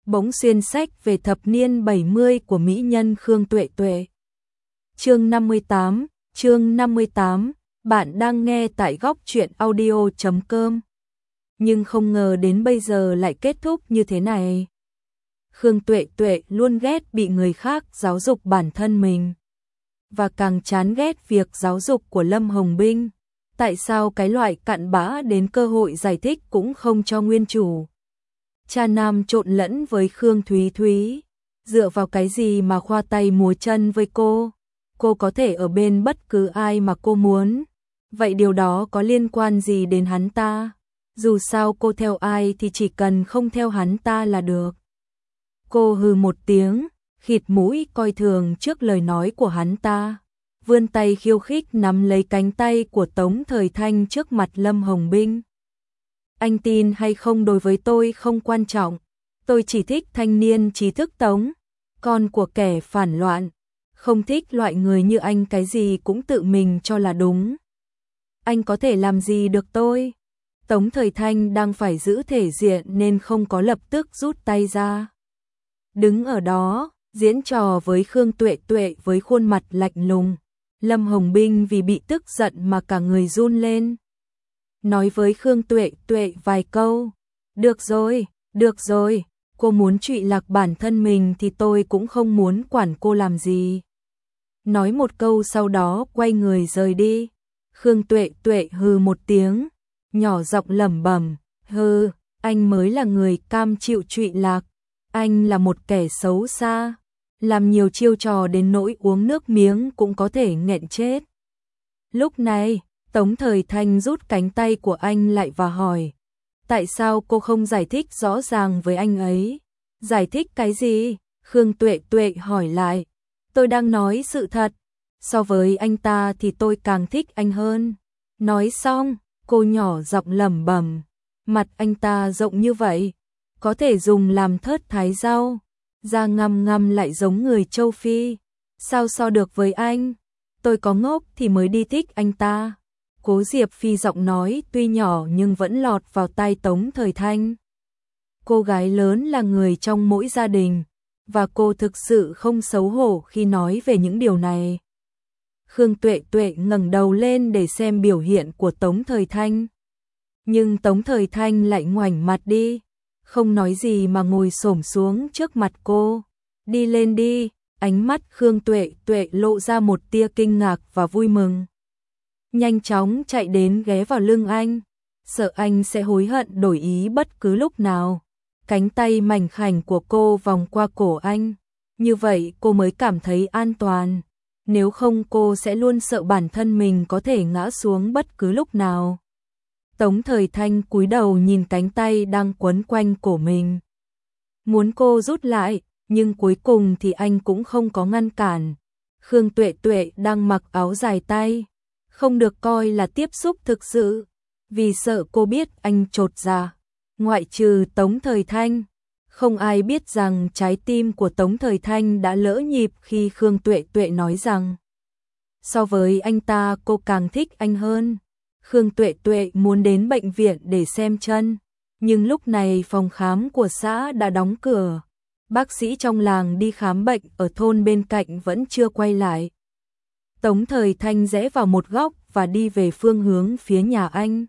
bỗng xuyên sách về thập niên 70 của mỹ nhân Khương Tuệ Tuệ. Chương 58, bạn đang nghe tại góc truyện audio.com. Nhưng không ngờ đến bây giờ lại kết thúc như thế này. Khương Tuệ Tuệ luôn ghét bị người khác giáo dục bản thân mình. Và càng chán ghét việc giáo dục của Lâm Hồng Binh. Tại sao cái loại cặn bã đến cơ hội giải thích cũng không cho nguyên chủ? Cha nam trộn lẫn với Khương Thúy Thúy. Dựa vào cái gì mà khoa tay múa chân với cô? Cô có thể ở bên bất cứ ai mà cô muốn. Vậy điều đó có liên quan gì đến hắn ta? Dù sao cô theo ai thì chỉ cần không theo hắn ta là được. Cô hừ một tiếng, khịt mũi coi thường trước lời nói của hắn ta. Vươn tay khiêu khích nắm lấy cánh tay của Tống Thời Thanh trước mặt Lâm Hồng Binh. Anh tin hay không đối với tôi không quan trọng. Tôi chỉ thích thanh niên trí thức Tống, con của kẻ phản loạn. Không thích loại người như anh cái gì cũng tự mình cho là đúng. Anh có thể làm gì được tôi? Tống Thời Thanh đang phải giữ thể diện nên không có lập tức rút tay ra. Đứng ở đó, diễn trò với Khương Tuệ Tuệ với khuôn mặt lạnh lùng. Lâm Hồng Binh vì bị tức giận mà cả người run lên. Nói với Khương Tuệ Tuệ vài câu. Được rồi, cô muốn trụy lạc bản thân mình thì tôi cũng không muốn quản cô làm gì. Nói một câu sau đó quay người rời đi. Khương Tuệ Tuệ hừ một tiếng, nhỏ giọng lẩm bẩm, hừ, anh mới là người cam chịu trụy lạc. Anh là một kẻ xấu xa, làm nhiều chiêu trò đến nỗi uống nước miếng cũng có thể nghẹn chết. Lúc này, Tống Thời Thanh rút cánh tay của anh lại và hỏi, tại sao cô không giải thích rõ ràng với anh ấy? Giải thích cái gì? Khương Tuệ Tuệ hỏi lại. Tôi đang nói sự thật, so với anh ta thì tôi càng thích anh hơn. Nói xong, cô nhỏ giọng lẩm bẩm, mặt anh ta rộng như vậy, có thể dùng làm thớt thái rau, da ngăm ngăm lại giống người châu Phi, sao so được với anh? Tôi có ngốc thì mới đi thích anh ta. Cố Diệp Phi giọng nói tuy nhỏ nhưng vẫn lọt vào tai Tống Thời Thanh. Cô gái lớn là người trong mỗi gia đình, và cô thực sự không xấu hổ khi nói về những điều này. Khương Tuệ Tuệ ngẩng đầu lên để xem biểu hiện của Tống Thời Thanh. Nhưng Tống Thời Thanh lại ngoảnh mặt đi, không nói gì mà ngồi xổm xuống trước mặt cô. Đi lên đi, ánh mắt Khương Tuệ Tuệ lộ ra một tia kinh ngạc và vui mừng. Nhanh chóng chạy đến ghé vào lưng anh, sợ anh sẽ hối hận đổi ý bất cứ lúc nào. Cánh tay mảnh khảnh của cô vòng qua cổ anh, như vậy cô mới cảm thấy an toàn. Nếu không cô sẽ luôn sợ bản thân mình có thể ngã xuống bất cứ lúc nào. Tống Thời Thanh cúi đầu nhìn cánh tay đang quấn quanh cổ mình. Muốn cô rút lại, nhưng cuối cùng thì anh cũng không có ngăn cản. Khương Tuệ Tuệ đang mặc áo dài tay, không được coi là tiếp xúc thực sự, vì sợ cô biết anh chột dạ. Ngoại trừ Tống Thời Thanh, không ai biết rằng trái tim của Tống Thời Thanh đã lỡ nhịp khi Khương Tuệ Tuệ nói rằng so với anh ta cô càng thích anh hơn. Khương Tuệ Tuệ muốn đến bệnh viện để xem chân, nhưng lúc này phòng khám của xã đã đóng cửa. Bác sĩ trong làng đi khám bệnh ở thôn bên cạnh vẫn chưa quay lại. Tống Thời Thanh rẽ vào một góc và đi về phương hướng phía nhà anh.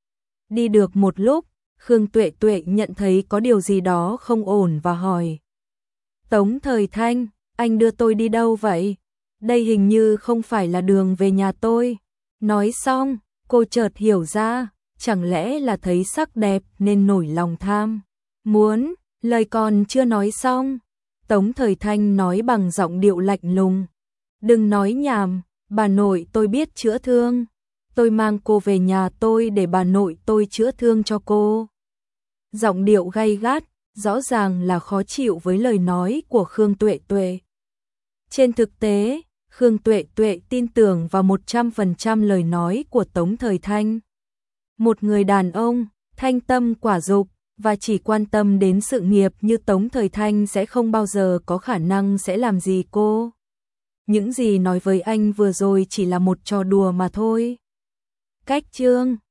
Đi được một lúc, Khương Tuệ Tuệ nhận thấy có điều gì đó không ổn và hỏi. Tống Thời Thanh, anh đưa tôi đi đâu vậy? Đây hình như không phải là đường về nhà tôi. Nói xong, cô chợt hiểu ra, chẳng lẽ là thấy sắc đẹp nên nổi lòng tham. Muốn, lời còn chưa nói xong. Tống Thời Thanh nói bằng giọng điệu lạnh lùng. Đừng nói nhảm, bà nội tôi biết chữa thương. Tôi mang cô về nhà tôi để bà nội tôi chữa thương cho cô. Giọng điệu gay gắt, rõ ràng là khó chịu với lời nói của Khương Tuệ Tuệ. Trên thực tế, Khương Tuệ Tuệ tin tưởng vào 100% lời nói của Tống Thời Thanh. Một người đàn ông, thanh tâm quả dục, và chỉ quan tâm đến sự nghiệp như Tống Thời Thanh sẽ không bao giờ có khả năng sẽ làm gì cô. Những gì nói với anh vừa rồi chỉ là một trò đùa mà thôi. Cách chương